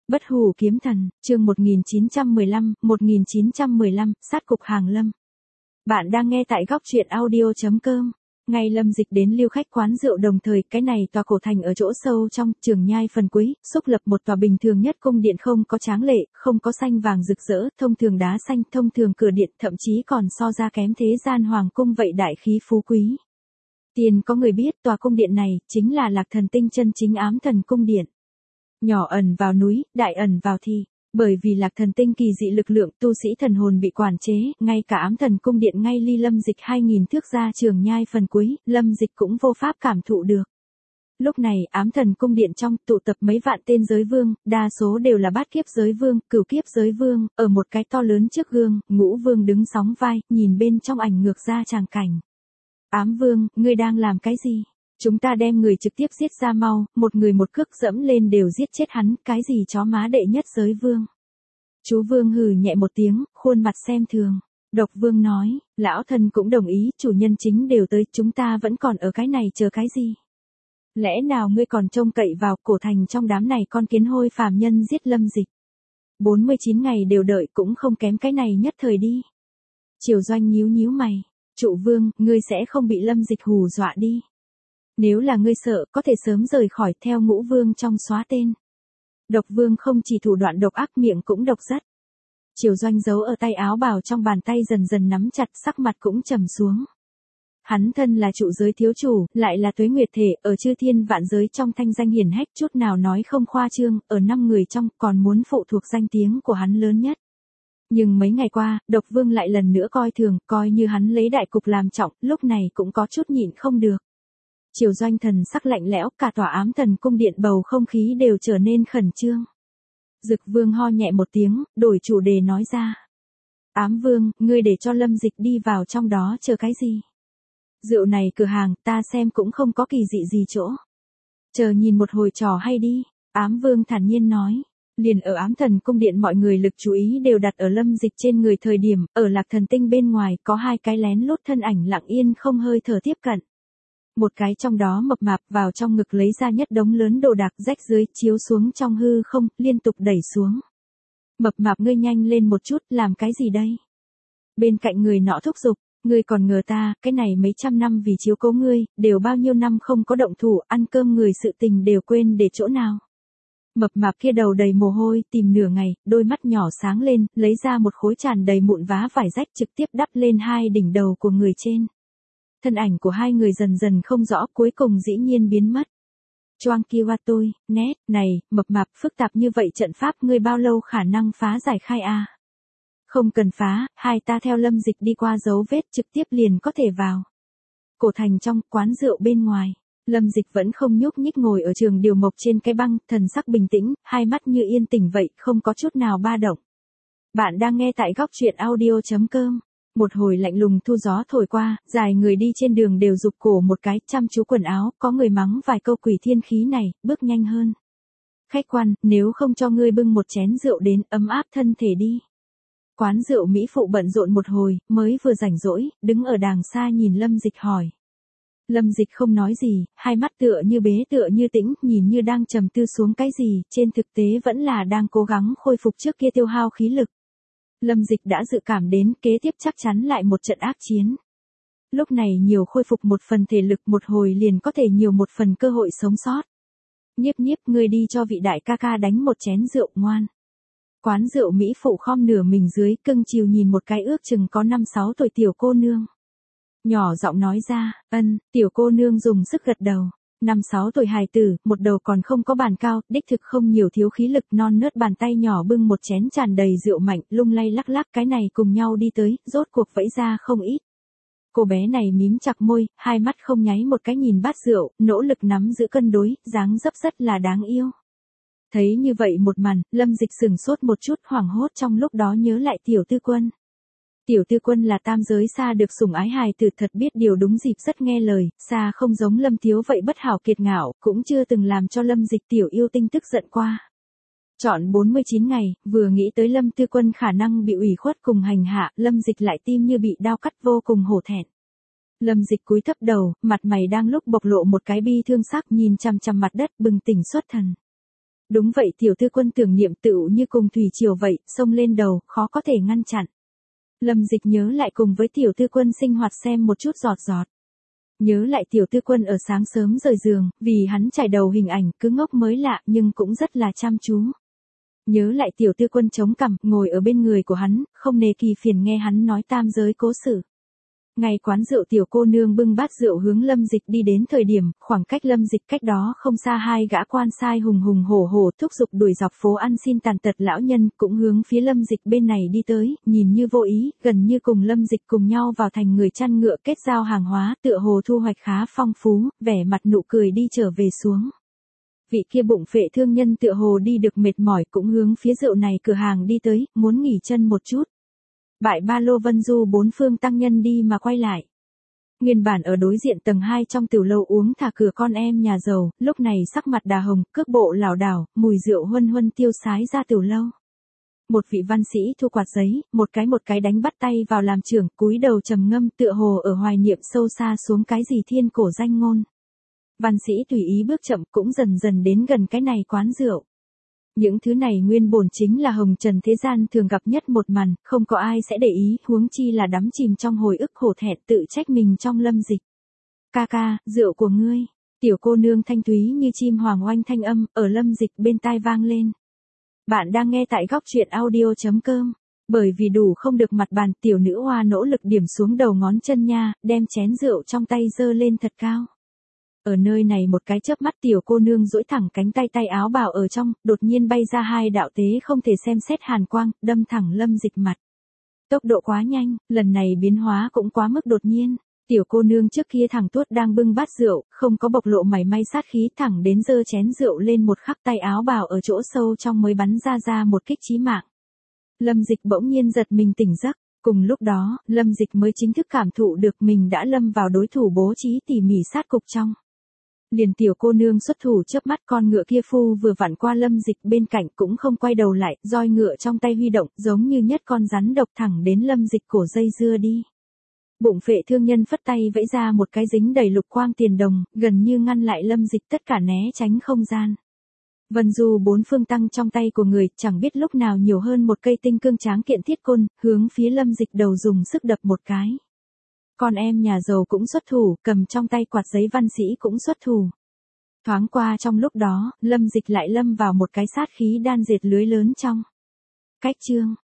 Bất hủ kiếm thần, chương 1915, sát cục hàng Lâm. Bạn đang nghe tại góc truyện audio.com. Ngày Lâm Dịch đến lưu khách quán rượu đồng thời, cái này tòa cổ thành ở chỗ sâu trong Trường Nhai phần cuối, xúc lập một tòa bình thường nhất cung điện, không có tráng lệ, không có xanh vàng rực rỡ, thông thường đá xanh, thông thường cửa điện, thậm chí còn so ra kém thế gian hoàng cung vậy đại khí phú quý. Tiền có người biết, tòa cung điện này chính là Lạc Thần Tinh chân chính ám thần cung điện. Nhỏ ẩn vào núi, đại ẩn vào thi. Bởi vì Lạc Thần Tinh kỳ dị lực lượng, tu sĩ thần hồn bị quản chế, ngay cả ám thần cung điện ngay ly Lâm Dịch 2000 thước ra Trường Nhai phần cuối, Lâm Dịch cũng vô pháp cảm thụ được. Lúc này, ám thần cung điện trong tụ tập mấy vạn tên giới vương, đa số đều là bát kiếp giới vương, cửu kiếp giới vương, ở một cái to lớn trước gương, Ngũ Vương đứng sóng vai, nhìn bên trong ảnh ngược ra tràng cảnh. Ám Vương, ngươi đang làm cái gì? Chúng ta đem người trực tiếp giết ra mau, một người một cước dẫm lên đều giết chết hắn, cái gì chó má đệ nhất giới vương. Chú Vương hừ nhẹ một tiếng, khuôn mặt xem thường. Độc Vương nói, lão thân cũng đồng ý, chủ nhân chính đều tới, chúng ta vẫn còn ở cái này chờ cái gì? Lẽ nào ngươi còn trông cậy vào cổ thành trong đám này con kiến hôi phàm nhân giết Lâm Dịch? 49 ngày đều đợi cũng không kém cái này nhất thời đi. Triều Doanh nhíu mày, Trụ Vương, ngươi sẽ không bị Lâm Dịch hù dọa đi. Nếu là ngươi sợ, có thể sớm rời khỏi, theo Ngũ Vương trong xóa tên. Độc Vương không chỉ thủ đoạn độc ác, miệng cũng độc rất. Triều Doanh giấu ở tay áo bào trong bàn tay dần dần nắm chặt, sắc mặt cũng trầm xuống. Hắn thân là trụ giới thiếu chủ, lại là tuế nguyệt thể, ở chư thiên vạn giới trong thanh danh hiển hách, chút nào nói không khoa trương, ở 5 người trong, còn muốn phụ thuộc danh tiếng của hắn lớn nhất. Nhưng mấy ngày qua, Độc Vương lại lần nữa coi thường, coi như hắn lấy đại cục làm trọng, lúc này cũng có chút nhịn không được. Triều Doanh thần sắc lạnh lẽo, cả tòa ám thần cung điện bầu không khí đều trở nên khẩn trương. Dực Vương ho nhẹ một tiếng, đổi chủ đề nói ra. Ám Vương, ngươi để cho Lâm Dịch đi vào trong đó chờ cái gì? Rượu này cửa hàng, ta xem cũng không có kỳ dị gì chỗ. Chờ nhìn một hồi trò hay đi, Ám Vương thản nhiên nói. Liền ở ám thần cung điện mọi người lực chú ý đều đặt ở Lâm Dịch trên người thời điểm, ở Lạc Thần Tinh bên ngoài có hai cái lén lút thân ảnh lặng yên không hơi thở tiếp cận. Một cái trong đó mập mạp vào trong ngực lấy ra nhất đống lớn đồ đạc rách dưới, chiếu xuống trong hư không, liên tục đẩy xuống. Mập mạp, ngươi nhanh lên một chút, làm cái gì đây? Bên cạnh người nọ thúc giục, ngươi còn ngờ ta, cái này mấy trăm năm vì chiếu cố ngươi, đều bao nhiêu năm không có động thủ, ăn cơm người sự tình đều quên để chỗ nào. Mập mạp kia đầu đầy mồ hôi, tìm nửa ngày, đôi mắt nhỏ sáng lên, lấy ra một khối tràn đầy mụn vá vải rách trực tiếp đắp lên hai đỉnh đầu của người trên. Thân ảnh của hai người dần dần không rõ, cuối cùng dĩ nhiên biến mất. Choang Kiwa tôi, nét, này, mập mạp, phức tạp như vậy trận pháp ngươi bao lâu khả năng phá giải khai a? Không cần phá, hai ta theo Lâm Dịch đi qua dấu vết trực tiếp liền có thể vào. Cổ thành trong, quán rượu bên ngoài. Lâm Dịch vẫn không nhúc nhích ngồi ở trường điều mộc trên cái băng, thần sắc bình tĩnh, hai mắt như yên tĩnh vậy, không có chút nào ba động. Bạn đang nghe tại góc truyện audio.com. Một hồi lạnh lùng thu gió thổi qua, dài người đi trên đường đều rụt cổ một cái, chăm chú quần áo, có người mắng vài câu quỷ thiên khí này, bước nhanh hơn. Khách quan, nếu không cho ngươi bưng một chén rượu đến, ấm áp thân thể đi. Quán rượu mỹ phụ bận rộn một hồi, mới vừa rảnh rỗi, đứng ở đàng xa nhìn Lâm Dịch hỏi. Lâm Dịch không nói gì, hai mắt tựa như bế tựa như tĩnh, nhìn như đang trầm tư xuống cái gì, trên thực tế vẫn là đang cố gắng khôi phục trước kia tiêu hao khí lực. Lâm Dịch đã dự cảm đến kế tiếp chắc chắn lại một trận ác chiến. Lúc này nhiều khôi phục một phần thể lực, một hồi liền có thể nhiều một phần cơ hội sống sót. Nhiếp, ngươi đi cho vị đại ca ca đánh một chén rượu ngoan. Quán rượu mỹ phụ khom nửa mình dưới, cưng chiều nhìn một cái ước chừng có 5-6 tuổi tiểu cô nương. Nhỏ giọng nói ra, tiểu cô nương dùng sức gật đầu. 5-6 tuổi hài tử, một đầu còn không có bàn cao, đích thực không nhiều thiếu khí lực, non nớt bàn tay nhỏ bưng một chén tràn đầy rượu mạnh, lung lay lắc lắc, cái này cùng nhau đi tới, rốt cuộc vẫy ra không ít. Cô bé này mím chặt môi, hai mắt không nháy một cái nhìn bát rượu, nỗ lực nắm giữ cân đối, dáng dấp rất là đáng yêu. Thấy như vậy một màn, Lâm Dịch sửng sốt một chút, hoảng hốt trong lúc đó nhớ lại Tiểu Tư Quân. Tiểu Tư Quân là tam giới xa được sủng ái hài tử, thật biết điều, đúng dịp rất nghe lời, xa không giống Lâm Thiếu vậy bất hảo kiệt ngạo, cũng chưa từng làm cho Lâm Dịch tiểu yêu tinh tức giận qua. Trọn 49 ngày, vừa nghĩ tới Lâm Tư Quân khả năng bị ủy khuất cùng hành hạ, Lâm Dịch lại tim như bị đao cắt, vô cùng hổ thẹn. Lâm Dịch cúi thấp đầu, mặt mày đang lúc bộc lộ một cái bi thương sắc, nhìn chằm chằm mặt đất, bừng tỉnh xuất thần. Đúng vậy, tiểu tư quân tưởng niệm tựu như cùng thủy triều vậy, xông lên đầu, khó có thể ngăn chặn. Lâm Dịch nhớ lại cùng với tiểu tư quân sinh hoạt xem một chút giọt giọt. Nhớ lại tiểu tư quân ở sáng sớm rời giường, vì hắn trải đầu hình ảnh cứ ngốc mới lạ nhưng cũng rất là chăm chú. Nhớ lại tiểu tư quân chống cằm, ngồi ở bên người của hắn, không nề kỳ phiền nghe hắn nói tam giới cố sự. Ngày quán rượu tiểu cô nương bưng bát rượu hướng Lâm Dịch đi đến thời điểm, khoảng cách Lâm Dịch cách đó không xa hai gã quan sai hùng hùng hổ hổ thúc giục đuổi dọc phố ăn xin tàn tật lão nhân cũng hướng phía Lâm Dịch bên này đi tới, nhìn như vô ý, gần như cùng Lâm Dịch cùng nhau vào thành người chăn ngựa kết giao hàng hóa, tựa hồ thu hoạch khá phong phú, vẻ mặt nụ cười đi trở về xuống. Vị kia bụng phệ thương nhân tựa hồ đi được mệt mỏi cũng hướng phía rượu này cửa hàng đi tới, muốn nghỉ chân một chút. Bại ba lô Vân Du bốn phương tăng nhân đi mà quay lại. Nguyên bản ở đối diện tầng 2 trong tiểu lâu uống thả cửa con em nhà giàu, lúc này sắc mặt đà hồng, cước bộ lảo đảo, mùi rượu huân huân tiêu sái ra tiểu lâu. Một vị văn sĩ thu quạt giấy, một cái đánh bắt tay vào làm trưởng, cúi đầu trầm ngâm tựa hồ ở hoài niệm sâu xa xuống cái gì thiên cổ danh ngôn. Văn sĩ tùy ý bước chậm cũng dần dần đến gần cái này quán rượu. Những thứ này nguyên bổn chính là hồng trần thế gian thường gặp nhất một màn, không có ai sẽ để ý, huống chi là đắm chìm trong hồi ức hổ thẹn tự trách mình trong Lâm Dịch. Ca ca, rượu của ngươi, tiểu cô nương thanh thúy như chim hoàng oanh thanh âm, ở Lâm Dịch bên tai vang lên. Bạn đang nghe tại góc truyện audio.com. Bởi vì đủ không được mặt bàn, tiểu nữ hoa nỗ lực điểm xuống đầu ngón chân nha, đem chén rượu trong tay giơ lên thật cao. Ở nơi này một cái chớp mắt tiểu cô nương duỗi thẳng cánh tay tay áo bào ở trong, đột nhiên bay ra hai đạo tế không thể xem xét hàn quang, đâm thẳng Lâm Dịch mặt. Tốc độ quá nhanh, lần này biến hóa cũng quá mức đột nhiên. Tiểu cô nương trước kia thẳng tuốt đang bưng bát rượu, không có bộc lộ mảy may sát khí thẳng đến giơ chén rượu lên một khắc tay áo bào ở chỗ sâu trong mới bắn ra một kích chí mạng. Lâm Dịch bỗng nhiên giật mình tỉnh giấc. Cùng lúc đó, Lâm Dịch mới chính thức cảm thụ được mình đã lâm vào đối thủ bố trí tỉ mỉ sát cục trong. Liền tiểu cô nương xuất thủ chớp mắt con ngựa kia phu vừa vặn qua Lâm Dịch bên cạnh cũng không quay đầu lại, roi ngựa trong tay huy động giống như nhất con rắn độc thẳng đến Lâm Dịch cổ dây dưa đi. Bụng phệ thương nhân phất tay vẫy ra một cái dính đầy lục quang tiền đồng, gần như ngăn lại Lâm Dịch tất cả né tránh không gian. Vân Du bốn phương tăng trong tay của người, chẳng biết lúc nào nhiều hơn một cây tinh cương tráng kiện thiết côn, hướng phía Lâm Dịch đầu dùng sức đập một cái. Con em nhà giàu cũng xuất thủ, cầm trong tay quạt giấy văn sĩ cũng xuất thủ. Thoáng qua trong lúc đó, Lâm Dịch lại lâm vào một cái sát khí đan dệt lưới lớn trong. Cách chương